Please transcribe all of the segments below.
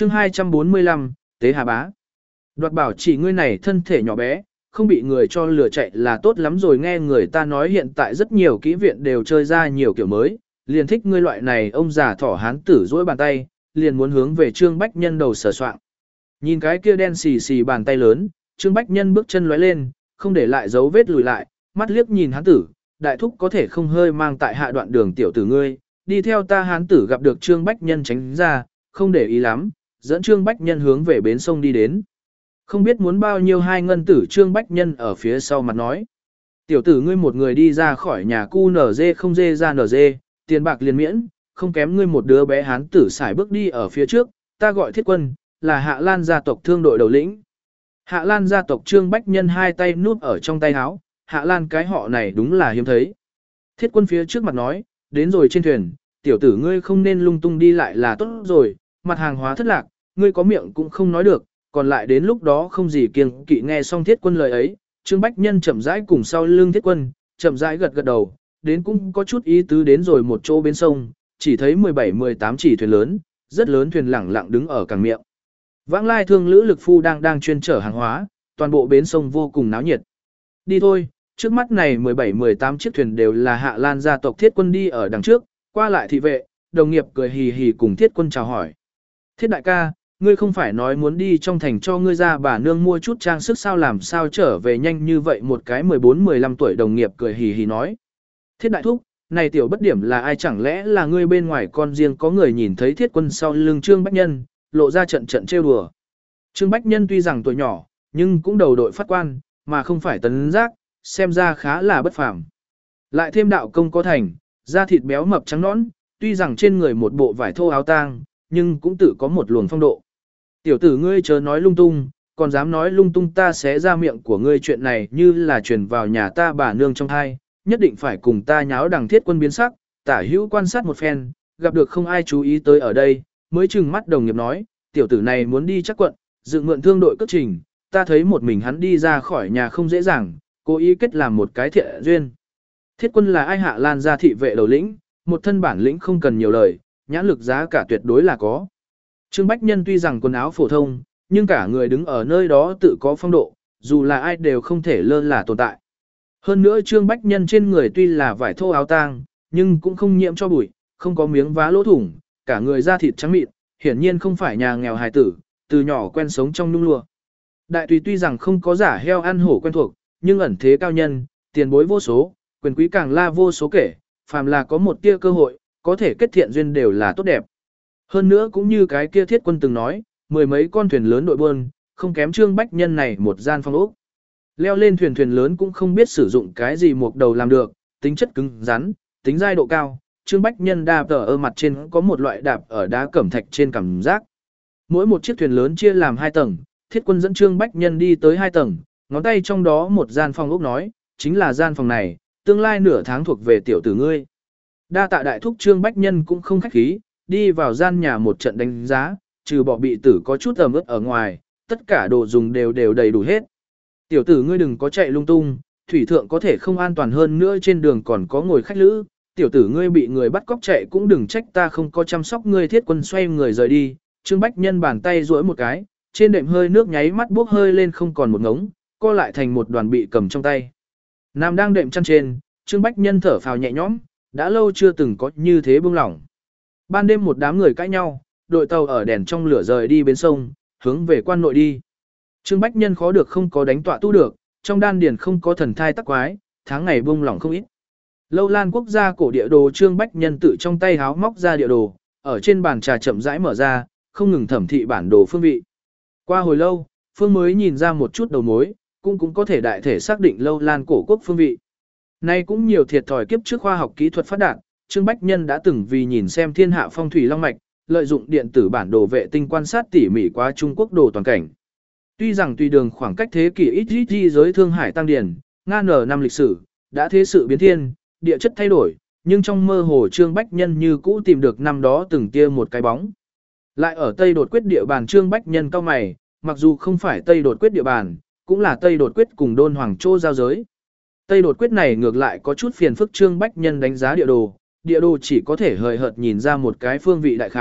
chương 245, Tế Hà Bá. Đoạt bảo chỉ ngươi này thân thể nhỏ bé, không bị người cho lừa chạy là tốt lắm rồi, nghe người ta nói hiện tại rất nhiều kỹ viện đều chơi ra nhiều kiểu mới, liền thích ngươi loại này. Ông già thỏ hán tử duỗi bàn tay, liền muốn hướng về Trương Bách Nhân đầu sờ soạng. Nhìn cái kia đen xì xì bàn tay lớn, Trương Bách Nhân bước chân lóe lên, không để lại dấu vết lùi lại, mắt liếc nhìn hán tử, đại thúc có thể không hơi mang tại hạ đoạn đường tiểu tử ngươi, đi theo ta. Hán tử gặp được Trương Bách Nhân tránh ra, không để ý lắm, dẫn Trương Bách Nhân hướng về bến sông đi đến. Không biết muốn bao nhiêu hai ngân tử. Trương Bách Nhân ở phía sau mặt nói. Tiểu tử ngươi một người đi ra khỏi nhà cu nở dê không dê ra nở dê, tiền bạc liền miễn, không kém ngươi một đứa bé. Hán tử xài bước đi ở phía trước, ta gọi Thiết Quân, là Hạ Lan gia tộc thương đội đầu lĩnh. Hạ Lan gia tộc. Trương Bách Nhân hai tay núp ở trong tay áo, Hạ Lan cái họ này đúng là hiếm thấy. Thiết Quân phía trước mặt nói, đến rồi trên thuyền, tiểu tử ngươi không nên lung tung đi lại là tốt rồi, mặt hàng hóa thất lạc, ngươi có miệng cũng không nói được, còn lại đến lúc đó không gì kiêng kỵ. Nghe xong Thiết Quân lời ấy, Trương Bách Nhân chậm rãi cùng sau lưng Thiết Quân, chậm rãi gật gật đầu, đến cũng có chút ý tứ. Đến rồi một chỗ bên sông, chỉ thấy 17-18 chỉ thuyền lớn, rất lớn thuyền lẳng lặng đứng ở cảng miệng. Vãng lai thương lữ lực phu đang chuyên chở hàng hóa, toàn bộ bến sông vô cùng náo nhiệt. Đi thôi, trước mắt này 17-18 chiếc thuyền đều là Hạ Lan gia tộc. Thiết Quân đi ở đằng trước, qua lại thị vệ, đồng nghiệp cười hì hì cùng Thiết Quân chào hỏi. Thiết đại ca, ngươi không phải nói muốn đi trong thành cho ngươi ra bà nương mua chút trang sức sao, làm sao trở về nhanh như vậy? Một cái 14-15 tuổi đồng nghiệp cười hì hì nói. Thiết đại thúc, này tiểu bất điểm là ai, chẳng lẽ là ngươi bên ngoài con riêng? Có người nhìn thấy Thiết Quân sau lưng Trương Bách Nhân, lộ ra trận trêu đùa. Trương Bách Nhân tuy rằng tuổi nhỏ, nhưng cũng đầu đội phát quan, mà không phải tấn giác, xem ra khá là bất phàm. Lại thêm đạo công có thành, da thịt béo mập trắng nõn, tuy rằng trên người một bộ vải thô áo tang, nhưng cũng tự có một luồng phong độ. Tiểu tử ngươi chớ nói lung tung, còn dám nói lung tung ta sẽ ra miệng của ngươi. Chuyện này như là truyền vào nhà ta bà nương trong thai, nhất định phải cùng ta nháo đằng. Thiết Quân biến sắc, tả hữu quan sát một phen, gặp được không ai chú ý tới ở đây, mới trừng mắt đồng nghiệp nói, tiểu tử này muốn đi chắc quận, dựng mượn thương đội cất trình, ta thấy một mình hắn đi ra khỏi nhà không dễ dàng, cố ý kết làm một cái thiện duyên. Thiết Quân là ai? Hạ Lan gia thị vệ đầu lĩnh, một thân bản lĩnh không cần nhiều lời, nhãn lực giá cả tuyệt đối là có. Trương Bách Nhân tuy rằng quần áo phổ thông, nhưng cả người đứng ở nơi đó tự có phong độ, dù là ai đều không thể lơ là tồn tại. Hơn nữa Trương Bách Nhân trên người tuy là vải thô áo tang, nhưng cũng không nhiễm cho bụi, không có miếng vá lỗ thủng, cả người da thịt trắng mịn, hiển nhiên không phải nhà nghèo hài tử, từ nhỏ quen sống trong nhung lụa. Đại tùy tuy rằng không có giả heo ăn hổ quen thuộc, nhưng ẩn thế cao nhân, tiền bối vô số, quyền quý càng la vô số kể, phàm là có một tia cơ hội, có thể kết thiện duyên đều là tốt đẹp. Hơn nữa cũng như cái kia Thiết Quân từng nói, mười mấy con thuyền lớn đội buôn, không kém Trương Bách Nhân này một gian phong ốc. Leo lên thuyền lớn cũng không biết sử dụng cái gì một đầu làm được, tính chất cứng rắn, tính dai độ cao. Trương Bách Nhân đạp ở mặt trên có một loại đạp ở đá cẩm thạch trên cảm giác. Mỗi một chiếc thuyền lớn chia làm 2 tầng, Thiết Quân dẫn Trương Bách Nhân đi tới 2 tầng, ngón tay trong đó một gian phòng ốc nói, chính là gian phòng này, tương lai nửa tháng thuộc về tiểu tử ngươi. Đa tạ đại thúc. Trương Bách Nhân cũng không khách khí, đi vào gian nhà một trận đánh giá, trừ bỏ bị tử có chút ẩm ướt ở ngoài, tất cả đồ dùng đều đầy đủ hết. Tiểu tử ngươi đừng có chạy lung tung, thủy thượng có thể không an toàn, hơn nữa trên đường còn có ngồi khách lữ, tiểu tử ngươi bị người bắt cóc chạy cũng đừng trách ta không có chăm sóc ngươi. Thiết Quân xoay người rời đi, Trương Bách Nhân bàn tay duỗi một cái, trên đệm hơi nước nháy mắt bốc hơi lên không còn một ngống, co lại thành một đoàn bị cầm trong tay. Nam đang đệm chăn trên, Trương Bách Nhân thở phào nhẹ nhõm, đã lâu chưa từng có như thế buông lỏng. Ban đêm một đám người cãi nhau, đội tàu ở đèn trong lửa rời đi bến sông, hướng về quan nội đi. Trương Bách Nhân khó được không có đánh tọa tu được, trong đan điền không có thần thai tắc quái, tháng ngày buông lỏng không ít. Lâu Lan quốc gia cổ địa đồ. Trương Bách Nhân tự trong tay háo móc ra địa đồ, ở trên bàn trà chậm rãi mở ra, không ngừng thẩm thị bản đồ phương vị. Qua hồi lâu, Phương mới nhìn ra một chút đầu mối, cũng có thể đại thể xác định Lâu Lan cổ quốc phương vị. Nay cũng nhiều thiệt thòi kiếp trước khoa học kỹ thuật phát đạt, Trương Bách Nhân đã từng vì nhìn xem thiên hạ phong thủy long mạch, lợi dụng điện tử bản đồ vệ tinh quan sát tỉ mỉ qua Trung Quốc đồ toàn cảnh. Tuy rằng tùy đường khoảng cách thế kỷ ít đi giới Thương Hải tăng điển, nga nở năm lịch sử, đã thế sự biến thiên, địa chất thay đổi, nhưng trong mơ hồ Trương Bách Nhân như cũ tìm được năm đó từng tia một cái bóng. Lại ở Tây Đột Quyết địa bàn. Trương Bách Nhân cao mày, mặc dù không phải Tây Đột Quyết địa bàn, cũng là Tây Đột Quyết cùng Đôn Hoàng Châu giao giới. Tây Đột Quyết này ngược lại có chút phiền phức. Trương Bách Nhân đánh giá địa đồ chỉ có thể hời hợt nhìn ra một cái phương vị đại khái,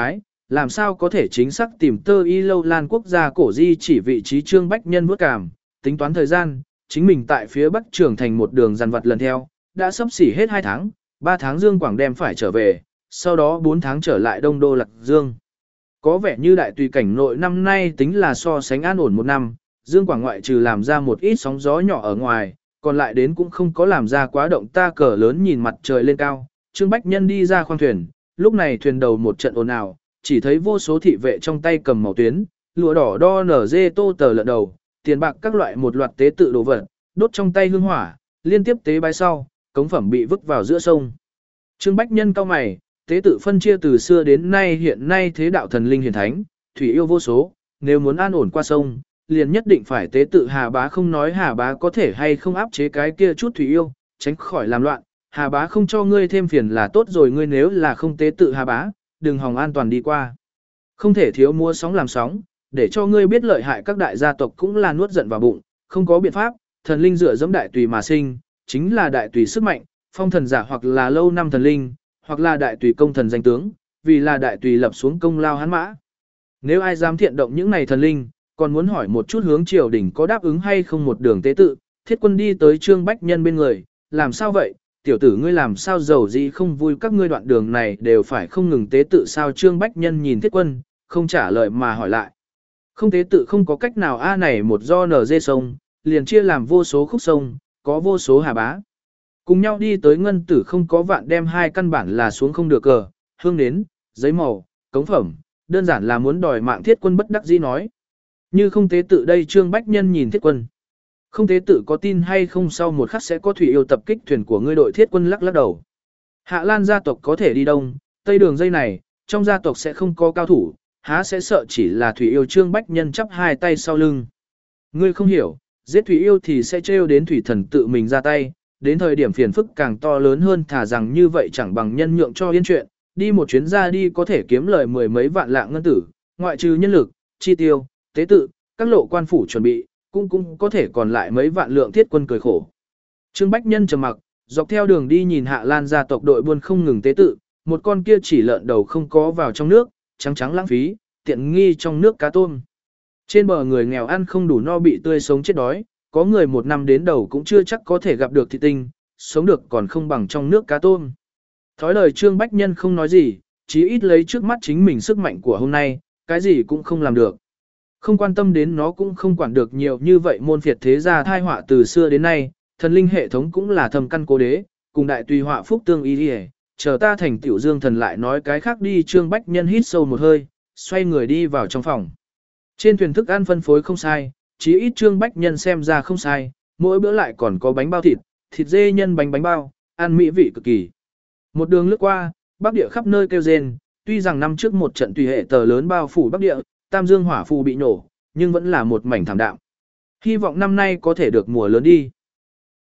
Làm sao có thể chính xác tìm tơ y lâu lan quốc gia cổ di chỉ vị trí Trương Bách Nhân vuốt cảm, tính toán thời gian, chính mình tại phía bắc trường thành một đường dằn vặt lần theo, đã sắp xỉ hết 2 tháng, 3 tháng Dương Quảng đem phải trở về, sau đó 4 tháng trở lại Đông Đô Lạc Dương. Có vẻ như đại tùy cảnh nội năm nay tính là so sánh an ổn một năm, Dương Quảng ngoại trừ làm ra một ít sóng gió nhỏ ở ngoài, còn lại đến cũng không có làm ra quá động ta cờ lớn nhìn mặt trời lên cao. Trương Bách Nhân đi ra khoang thuyền, lúc này thuyền đầu một trận ồn ào, chỉ thấy vô số thị vệ trong tay cầm màu tuyến, lụa đỏ đo nở dê tô tờ lợn đầu, tiền bạc các loại một loạt tế tự đồ vật, đốt trong tay hương hỏa, liên tiếp tế bái sau, cống phẩm bị vứt vào giữa sông. Trương Bách Nhân cao mày, tế tự phân chia từ xưa đến nay hiện nay thế đạo thần linh hiển thánh, thủy yêu vô số, nếu muốn an ổn qua sông, liền nhất định phải tế tự Hà Bá không nói Hà Bá có thể hay không áp chế cái kia chút thủy yêu, tránh khỏi làm loạn, Hà Bá không cho ngươi thêm phiền là tốt rồi ngươi nếu là không tế tự Hà Bá, đừng hòng an toàn đi qua. Không thể thiếu mua sóng làm sóng, để cho ngươi biết lợi hại các đại gia tộc cũng là nuốt giận vào bụng, không có biện pháp, thần linh dựa dẫm đại tùy mà sinh, chính là đại tùy sức mạnh, phong thần giả hoặc là lâu năm thần linh, hoặc là đại tùy công thần danh tướng, vì là đại tùy lập xuống công lao hắn mã. Nếu ai dám thiện động những này thần linh, còn muốn hỏi một chút hướng triều đình có đáp ứng hay không một đường tế tự, Thiết Quân đi tới Trương Bách Nhân bên người, làm sao vậy, tiểu tử ngươi làm sao giàu gì không vui các ngươi đoạn đường này đều phải không ngừng tế tự sao Trương Bách Nhân nhìn Thiết Quân, không trả lời mà hỏi lại. Không tế tự không có cách nào a này một do nở dê sông, liền chia làm vô số khúc sông, có vô số hà bá. Cùng nhau đi tới ngân tử không có vạn đem hai căn bản là xuống không được cờ, hương nến, giấy màu, cống phẩm, đơn giản là muốn đòi mạng Thiết Quân bất đắc dĩ nói. Như không tế tự đây Trương Bách Nhân nhìn Thiết Quân. Không tế tự có tin hay không sau một khắc sẽ có thủy yêu tập kích thuyền của ngươi đội Thiết Quân lắc lắc đầu. Hạ Lan gia tộc có thể đi đông, tây đường dây này, trong gia tộc sẽ không có cao thủ, há sẽ sợ chỉ là thủy yêu Trương Bách Nhân chắp hai tay sau lưng. Ngươi không hiểu, giết thủy yêu thì sẽ trêu đến thủy thần tự mình ra tay, đến thời điểm phiền phức càng to lớn hơn thả rằng như vậy chẳng bằng nhân nhượng cho yên chuyện, đi một chuyến ra đi có thể kiếm lời mười mấy vạn lạng ngân tử, ngoại trừ nhân lực, chi tiêu, tế tự, các lộ quan phủ chuẩn bị, cũng có thể còn lại mấy vạn lượng Thiết Quân cười khổ. Trương Bách Nhân trầm mặc, dọc theo đường đi nhìn Hạ Lan gia tộc đội buôn không ngừng tế tự, một con kia chỉ lợn đầu không có vào trong nước, trắng trắng lãng phí, tiện nghi trong nước cá tôm. Trên bờ người nghèo ăn không đủ no bị tươi sống chết đói, có người một năm đến đầu cũng chưa chắc có thể gặp được thịt tinh, sống được còn không bằng trong nước cá tôm. Thói lời Trương Bách Nhân không nói gì, chí ít lấy trước mắt chính mình sức mạnh của hôm nay, cái gì cũng không làm được. Không quan tâm đến nó cũng không quản được nhiều như vậy môn phiệt thế gia thai họa từ xưa đến nay, thần linh hệ thống cũng là thầm căn cố đế, cùng đại tùy họa phúc tương ý đi chờ ta thành tiểu dương thần lại nói cái khác đi Trương Bách Nhân hít sâu một hơi, xoay người đi vào trong phòng. Trên thuyền thức ăn phân phối không sai, chí ít Trương Bách Nhân xem ra không sai, mỗi bữa lại còn có bánh bao thịt, thịt dê nhân bánh bao, ăn mỹ vị cực kỳ. Một đường lướt qua, Bắc Địa khắp nơi kêu rên, tuy rằng năm trước một trận tùy hệ tờ lớn bao phủ Bắc Địa, Tam Dương hỏa phù bị nổ, nhưng vẫn là một mảnh thảm đạm. Hy vọng năm nay có thể được mùa lớn đi.